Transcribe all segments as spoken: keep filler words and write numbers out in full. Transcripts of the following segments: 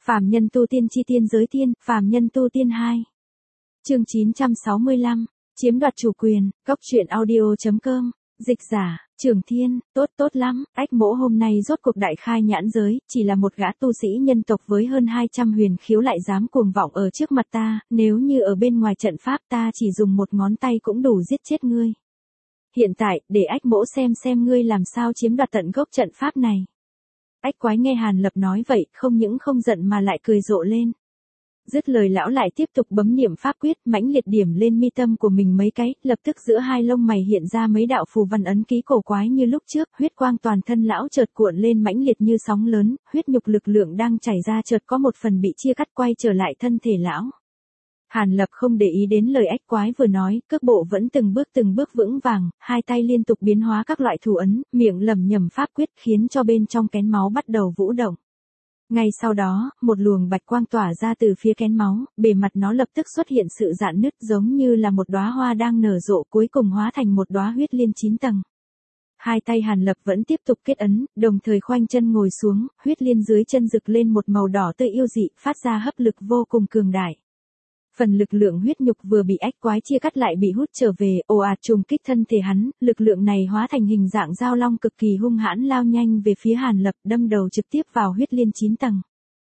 Phàm nhân tu tiên chi tiên giới tiên, phàm nhân tu tiên hai. Chương chín trăm sáu mươi lăm, chiếm đoạt chủ quyền, góc truyện audio.com, dịch giả, Trường Thiên, tốt tốt lắm, ách mỗ hôm nay rốt cuộc đại khai nhãn giới, chỉ là một gã tu sĩ nhân tộc với hơn hai trăm huyền khiếu lại dám cuồng vọng ở trước mặt ta, nếu như ở bên ngoài trận pháp ta chỉ dùng một ngón tay cũng đủ giết chết ngươi. Hiện tại, để ách mỗ xem xem ngươi làm sao chiếm đoạt tận gốc trận pháp này. Ách quái nghe Hàn Lập nói vậy, không những không giận mà lại cười rộ lên. Dứt lời lão lại tiếp tục bấm niệm pháp quyết, mãnh liệt điểm lên mi tâm của mình mấy cái, lập tức giữa hai lông mày hiện ra mấy đạo phù văn ấn ký cổ quái như lúc trước, huyết quang toàn thân lão chợt cuộn lên mãnh liệt như sóng lớn, huyết nhục lực lượng đang chảy ra chợt có một phần bị chia cắt quay trở lại thân thể lão. Hàn Lập không để ý đến lời ách quái vừa nói, cước bộ vẫn từng bước từng bước vững vàng, hai tay liên tục biến hóa các loại thủ ấn, miệng lẩm nhẩm pháp quyết khiến cho bên trong kén máu bắt đầu vũ động. Ngay sau đó, một luồng bạch quang tỏa ra từ phía kén máu, bề mặt nó lập tức xuất hiện sự rạn nứt giống như là một đóa hoa đang nở rộ cuối cùng hóa thành một đóa huyết liên chín tầng. Hai tay Hàn Lập vẫn tiếp tục kết ấn, đồng thời khoanh chân ngồi xuống, huyết liên dưới chân rực lên một màu đỏ tươi yêu dị, phát ra hấp lực vô cùng cường đại. Phần lực lượng huyết nhục vừa bị ách quái chia cắt lại bị hút trở về, ồ ạt trùng kích thân thể hắn, lực lượng này hóa thành hình dạng dao long cực kỳ hung hãn lao nhanh về phía Hàn Lập, đâm đầu trực tiếp vào huyết liên chín tầng.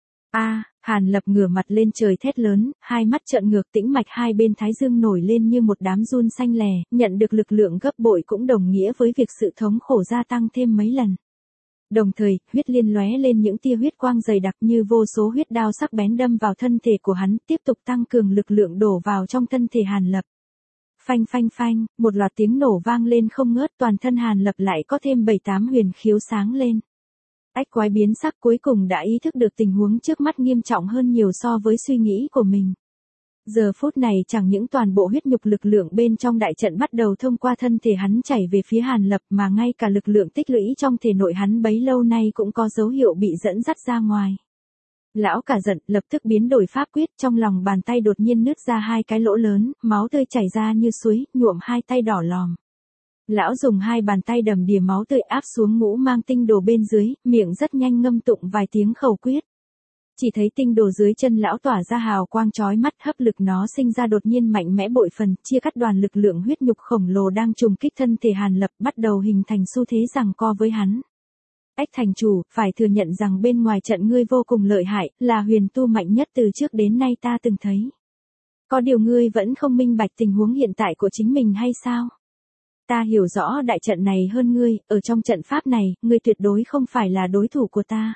A, Hàn Lập ngửa mặt lên trời thét lớn, hai mắt trợn ngược, tĩnh mạch hai bên thái dương nổi lên như một đám giun xanh lè, nhận được lực lượng gấp bội cũng đồng nghĩa với việc sự thống khổ gia tăng thêm mấy lần. Đồng thời, huyết liên lóe lên những tia huyết quang dày đặc như vô số huyết đao sắc bén đâm vào thân thể của hắn, tiếp tục tăng cường lực lượng đổ vào trong thân thể Hàn Lập. Phanh phanh phanh, một loạt tiếng nổ vang lên không ngớt, toàn thân Hàn Lập lại có thêm bảy tám huyền khiếu sáng lên. Ách quái biến sắc cuối cùng đã ý thức được tình huống trước mắt nghiêm trọng hơn nhiều so với suy nghĩ của mình. Giờ phút này chẳng những toàn bộ huyết nhục lực lượng bên trong đại trận bắt đầu thông qua thân thể hắn chảy về phía Hàn Lập mà ngay cả lực lượng tích lũy trong thể nội hắn bấy lâu nay cũng có dấu hiệu bị dẫn dắt ra ngoài. Lão cả giận, lập tức biến đổi pháp quyết, trong lòng bàn tay đột nhiên nứt ra hai cái lỗ lớn, máu tươi chảy ra như suối, nhuộm hai tay đỏ lòm. Lão dùng hai bàn tay đầm đìa máu tươi áp xuống ngũ mang tinh đồ bên dưới, miệng rất nhanh ngâm tụng vài tiếng khẩu quyết. Chỉ thấy tinh đồ dưới chân lão tỏa ra hào quang chói mắt, hấp lực nó sinh ra đột nhiên mạnh mẽ bội phần, chia cắt đoàn lực lượng huyết nhục khổng lồ đang trùng kích thân thể Hàn Lập, bắt đầu hình thành xu thế giằng co với hắn. Ách thành chủ, phải thừa nhận rằng bên ngoài trận ngươi vô cùng lợi hại, là huyền tu mạnh nhất từ trước đến nay ta từng thấy. Có điều ngươi vẫn không minh bạch tình huống hiện tại của chính mình hay sao? Ta hiểu rõ đại trận này hơn ngươi, ở trong trận pháp này, ngươi tuyệt đối không phải là đối thủ của ta.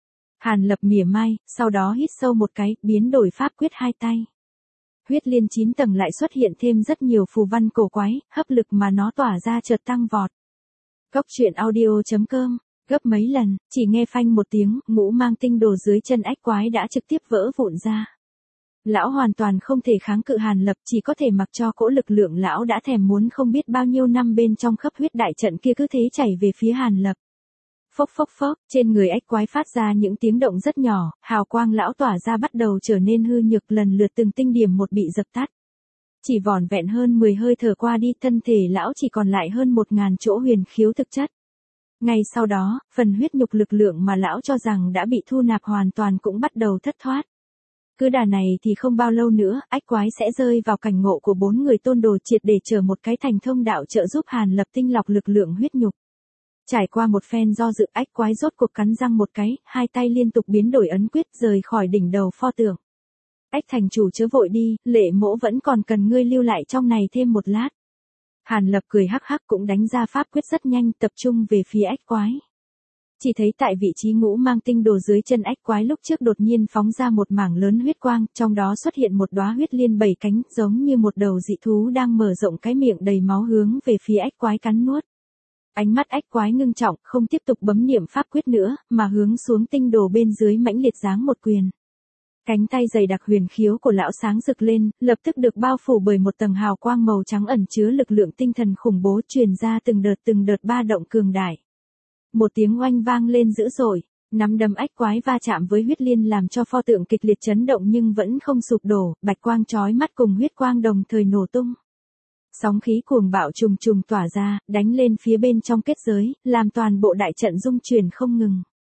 Hàn Lập mỉa mai, sau đó hít sâu một cái, biến đổi pháp quyết hai tay. Huyết liên chín tầng lại xuất hiện thêm rất nhiều phù văn cổ quái, hấp lực mà nó tỏa ra chợt tăng vọt. Góc truyện audio.com, gấp mấy lần, chỉ nghe phanh một tiếng, ngũ mang tinh đồ dưới chân ách quái đã trực tiếp vỡ vụn ra. Lão hoàn toàn không thể kháng cự Hàn Lập, chỉ có thể mặc cho cỗ lực lượng lão đã thèm muốn không biết bao nhiêu năm bên trong khắp huyết đại trận kia cứ thế chảy về phía Hàn Lập. Phốc phốc phốc, trên người ách quái phát ra những tiếng động rất nhỏ, hào quang lão tỏa ra bắt đầu trở nên hư nhược, lần lượt từng tinh điểm một bị dập tắt. Chỉ vỏn vẹn hơn mười hơi thở qua đi, thân thể lão chỉ còn lại hơn một ngàn chỗ huyền khiếu thực chất. Ngay sau đó, phần huyết nhục lực lượng mà lão cho rằng đã bị thu nạp hoàn toàn cũng bắt đầu thất thoát. Cứ đà này thì không bao lâu nữa, ách quái sẽ rơi vào cảnh ngộ của bốn người tôn đồ, triệt để trở một cái thành thông đạo trợ giúp Hàn Lập tinh lọc lực lượng huyết nhục. Trải qua một phen do dự, ách quái rốt cuộc cắn răng một cái, hai tay liên tục biến đổi ấn quyết rời khỏi đỉnh đầu pho tượng. Ách thành chủ chớ vội đi, lệ mỗ vẫn còn cần ngươi lưu lại trong này thêm một lát. Hàn Lập cười hắc hắc cũng đánh ra pháp quyết rất nhanh, tập trung về phía ách quái. Chỉ thấy tại vị trí ngũ mang tinh đồ dưới chân ách quái lúc trước đột nhiên phóng ra một mảng lớn huyết quang, trong đó xuất hiện một đóa huyết liên bảy cánh, giống như một đầu dị thú đang mở rộng cái miệng đầy máu hướng về phía ách quái cắn nuốt. Ánh mắt ách quái ngưng trọng, không tiếp tục bấm niệm pháp quyết nữa, mà hướng xuống tinh đồ bên dưới mãnh liệt giáng một quyền. Cánh tay dày đặc huyền khiếu của lão sáng rực lên, lập tức được bao phủ bởi một tầng hào quang màu trắng ẩn chứa lực lượng tinh thần khủng bố truyền ra từng đợt từng đợt ba động cường đại. Một tiếng oanh vang lên dữ dội, nắm đấm ách quái va chạm với huyết liên làm cho pho tượng kịch liệt chấn động nhưng vẫn không sụp đổ, bạch quang chói mắt cùng huyết quang đồng thời nổ tung. Sóng khí cuồng bạo trùng trùng tỏa ra, đánh lên phía bên trong kết giới, làm toàn bộ đại trận rung chuyển không ngừng.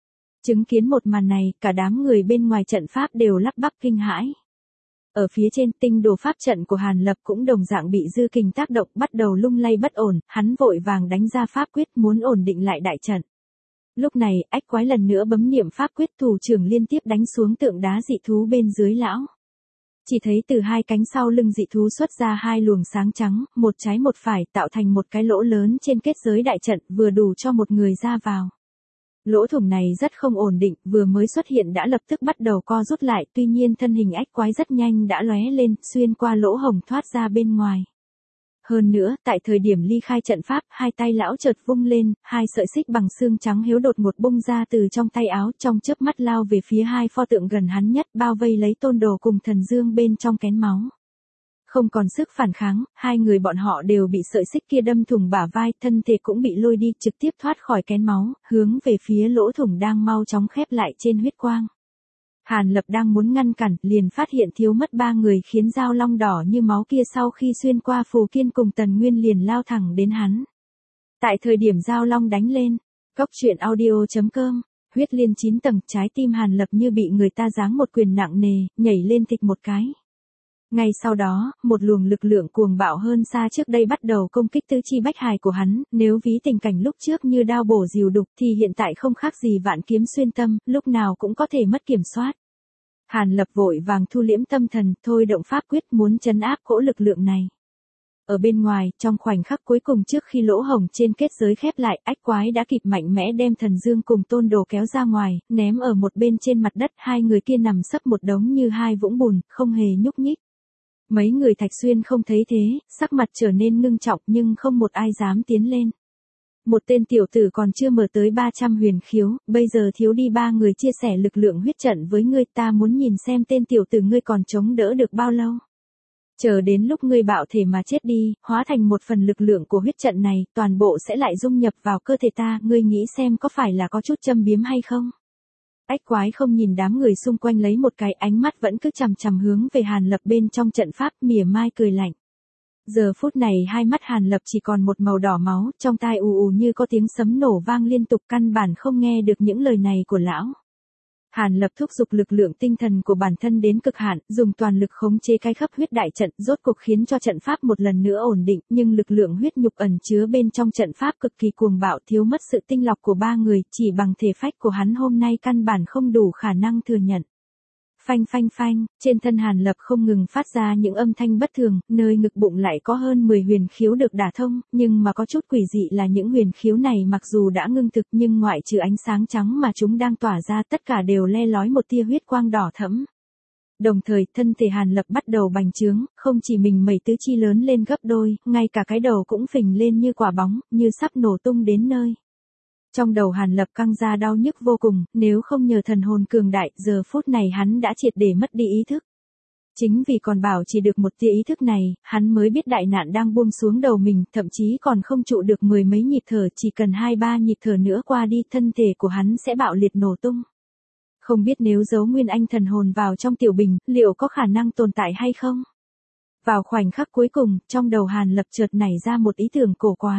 Chứng kiến một màn này, cả đám người bên ngoài trận pháp đều lắp bắp kinh hãi. Ở phía trên, tinh đồ pháp trận của Hàn Lập cũng đồng dạng bị dư kình tác động, bắt đầu lung lay bất ổn, hắn vội vàng đánh ra pháp quyết muốn ổn định lại đại trận. Lúc này, ách quái lần nữa bấm niệm pháp quyết, thủ trưởng liên tiếp đánh xuống tượng đá dị thú bên dưới lão. Chỉ thấy từ hai cánh sau lưng dị thú xuất ra hai luồng sáng trắng, một trái một phải, tạo thành một cái lỗ lớn trên kết giới đại trận, vừa đủ cho một người ra vào. Lỗ thủng này rất không ổn định, vừa mới xuất hiện đã lập tức bắt đầu co rút lại, tuy nhiên thân hình ách quái rất nhanh đã lóe lên, xuyên qua lỗ hổng thoát ra bên ngoài. Hơn nữa, tại thời điểm ly khai trận pháp, hai tay lão chợt vung lên, hai sợi xích bằng xương trắng hiếu đột ngột bung ra từ trong tay áo, trong chớp mắt lao về phía hai pho tượng gần hắn nhất, bao vây lấy Tôn Đồ cùng Thần Dương bên trong kén máu. Không còn sức phản kháng, hai người bọn họ đều bị sợi xích kia đâm thủng bả vai, thân thể cũng bị lôi đi, trực tiếp thoát khỏi kén máu, hướng về phía lỗ thủng đang mau chóng khép lại trên huyết quang. Hàn Lập đang muốn ngăn cản, liền phát hiện thiếu mất ba người, khiến dao long đỏ như máu kia sau khi xuyên qua Phù Kiên cùng Tần Nguyên liền lao thẳng đến hắn. Tại thời điểm dao long đánh lên, Cốc Truyện Audio chấm com, huyết liên chín tầng, trái tim Hàn Lập như bị người ta giáng một quyền nặng nề, nhảy lên thịch một cái. Ngay sau đó, một luồng lực lượng cuồng bạo hơn xa trước đây bắt đầu công kích tứ chi bách hài của hắn, nếu ví tình cảnh lúc trước như đao bổ rìu đục thì hiện tại không khác gì vạn kiếm xuyên tâm, lúc nào cũng có thể mất kiểm soát. Hàn Lập vội vàng thu liễm tâm thần, thôi động pháp quyết muốn trấn áp cỗ lực lượng này. Ở bên ngoài, trong khoảnh khắc cuối cùng trước khi lỗ hổng trên kết giới khép lại, ách quái đã kịp mạnh mẽ đem Thần Dương cùng Tôn Đồ kéo ra ngoài, ném ở một bên trên mặt đất, hai người kia nằm sấp một đống như hai vũng bùn, không hề nhúc nhích. Mấy người Thạch Xuyên không thấy thế, sắc mặt trở nên ngưng trọng nhưng không một ai dám tiến lên. Một tên tiểu tử còn chưa mở tới ba trăm huyền khiếu, bây giờ thiếu đi ba người chia sẻ lực lượng huyết trận với ngươi, ta muốn nhìn xem tên tiểu tử ngươi còn chống đỡ được bao lâu. Chờ đến lúc ngươi bạo thể mà chết đi, hóa thành một phần lực lượng của huyết trận này, toàn bộ sẽ lại dung nhập vào cơ thể ta, ngươi nghĩ xem có phải là có chút châm biếm hay không? Ách quái không nhìn đám người xung quanh lấy một cái, ánh mắt vẫn cứ chằm chằm hướng về Hàn Lập bên trong trận pháp, mỉa mai cười lạnh. Giờ phút này hai mắt Hàn Lập chỉ còn một màu đỏ máu, trong tai ù ù như có tiếng sấm nổ vang liên tục, căn bản không nghe được những lời này của lão. Hàn Lập thúc giục lực lượng tinh thần của bản thân đến cực hạn, dùng toàn lực khống chế cái khắp huyết đại trận, rốt cuộc khiến cho trận pháp một lần nữa ổn định, nhưng lực lượng huyết nhục ẩn chứa bên trong trận pháp cực kỳ cuồng bạo, thiếu mất sự tinh lọc của ba người, chỉ bằng thể phách của hắn hôm nay căn bản không đủ khả năng thừa nhận. Phanh phanh phanh, trên thân Hàn Lập không ngừng phát ra những âm thanh bất thường, nơi ngực bụng lại có hơn mười huyền khiếu được đả thông, nhưng mà có chút quỷ dị là những huyền khiếu này mặc dù đã ngưng thực nhưng ngoại trừ ánh sáng trắng mà chúng đang tỏa ra, tất cả đều le lói một tia huyết quang đỏ thẫm. Đồng thời, thân thể Hàn Lập bắt đầu bành trướng, không chỉ mình mẩy tứ chi lớn lên gấp đôi, ngay cả cái đầu cũng phình lên như quả bóng, như sắp nổ tung đến nơi. Trong đầu Hàn Lập căng ra đau nhức vô cùng, nếu không nhờ thần hồn cường đại, giờ phút này hắn đã triệt để mất đi ý thức. Chính vì còn bảo chỉ được một tia ý thức này, hắn mới biết đại nạn đang buông xuống đầu mình, thậm chí còn không trụ được mười mấy nhịp thở, chỉ cần hai ba nhịp thở nữa qua đi, thân thể của hắn sẽ bạo liệt nổ tung. Không biết nếu giấu nguyên anh thần hồn vào trong tiểu bình, liệu có khả năng tồn tại hay không? Vào khoảnh khắc cuối cùng, trong đầu Hàn Lập chợt nảy ra một ý tưởng cổ quái.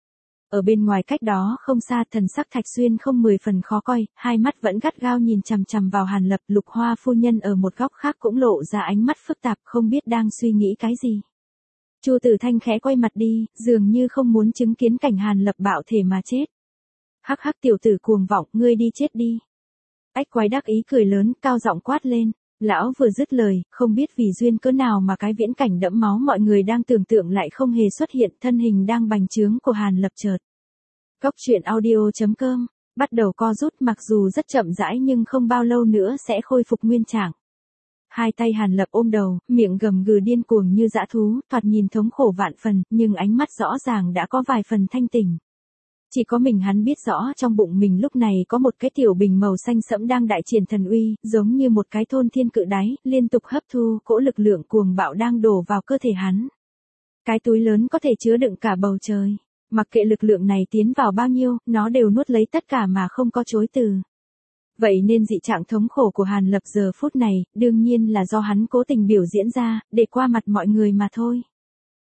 Ở bên ngoài cách đó không xa, thần sắc Thạch Xuyên không mười phần khó coi, hai mắt vẫn gắt gao nhìn chằm chằm vào Hàn Lập. Lục Hoa phu nhân ở một góc khác cũng lộ ra ánh mắt phức tạp, không biết đang suy nghĩ cái gì. Chu Tử Thanh khẽ quay mặt đi, dường như không muốn chứng kiến cảnh Hàn Lập bạo thể mà chết. Hắc hắc, tiểu tử cuồng vọng, ngươi đi chết đi. Ách quái đắc ý cười lớn, cao giọng quát lên. Lão vừa dứt lời, không biết vì duyên cớ nào mà cái viễn cảnh đẫm máu mọi người đang tưởng tượng lại không hề xuất hiện, thân hình đang bành trướng của Hàn Lập chợt. Cốc Truyện Audio chấm com, bắt đầu co rút, mặc dù rất chậm rãi nhưng không bao lâu nữa sẽ khôi phục nguyên trạng. Hai tay Hàn Lập ôm đầu, miệng gầm gừ điên cuồng như dã thú, thoạt nhìn thống khổ vạn phần, nhưng ánh mắt rõ ràng đã có vài phần thanh tỉnh. Chỉ có mình hắn biết rõ trong bụng mình lúc này có một cái tiểu bình màu xanh sẫm đang đại triển thần uy, giống như một cái thôn thiên cự đáy, liên tục hấp thu cỗ lực lượng cuồng bạo đang đổ vào cơ thể hắn. Cái túi lớn có thể chứa đựng cả bầu trời, mặc kệ lực lượng này tiến vào bao nhiêu, nó đều nuốt lấy tất cả mà không có chối từ. Vậy nên dị trạng thống khổ của Hàn Lập giờ phút này, đương nhiên là do hắn cố tình biểu diễn ra, để qua mặt mọi người mà thôi.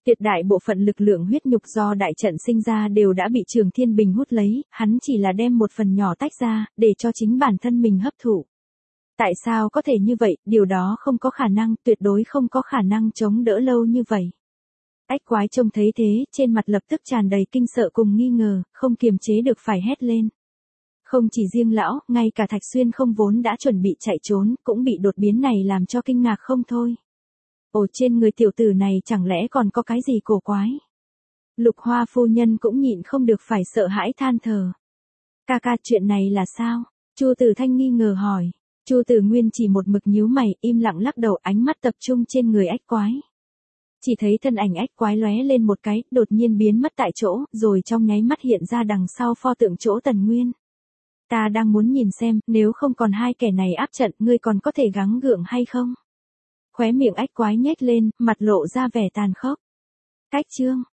Tuyệt đại bộ phận lực lượng huyết nhục do đại trận sinh ra đều đã bị Trường Thiên Bình hút lấy, hắn chỉ là đem một phần nhỏ tách ra, để cho chính bản thân mình hấp thụ. Tại sao có thể như vậy, điều đó không có khả năng, tuyệt đối không có khả năng chống đỡ lâu như vậy. Ách quái trông thấy thế, trên mặt lập tức tràn đầy kinh sợ cùng nghi ngờ, không kiềm chế được phải hét lên. Không chỉ riêng lão, ngay cả Thạch Xuyên không vốn đã chuẩn bị chạy trốn, cũng bị đột biến này làm cho kinh ngạc không thôi. Ồ, trên người tiểu tử này chẳng lẽ còn có cái gì cổ quái? Lục Hoa phu nhân cũng nhịn không được phải sợ hãi than thở. Ca ca, chuyện này là sao? Chu Tử Thanh nghi ngờ hỏi. Chu Tử Nguyên chỉ một mực nhíu mày, im lặng lắc đầu, ánh mắt tập trung trên người ách quái. Chỉ thấy thân ảnh ách quái lóe lên một cái, đột nhiên biến mất tại chỗ, rồi trong nháy mắt hiện ra đằng sau pho tượng chỗ Tần Nguyên. Ta đang muốn nhìn xem, nếu không còn hai kẻ này áp trận, ngươi còn có thể gắng gượng hay không? Khóe miệng ách quái nhếch lên, mặt lộ ra vẻ tàn khốc. Cách chương,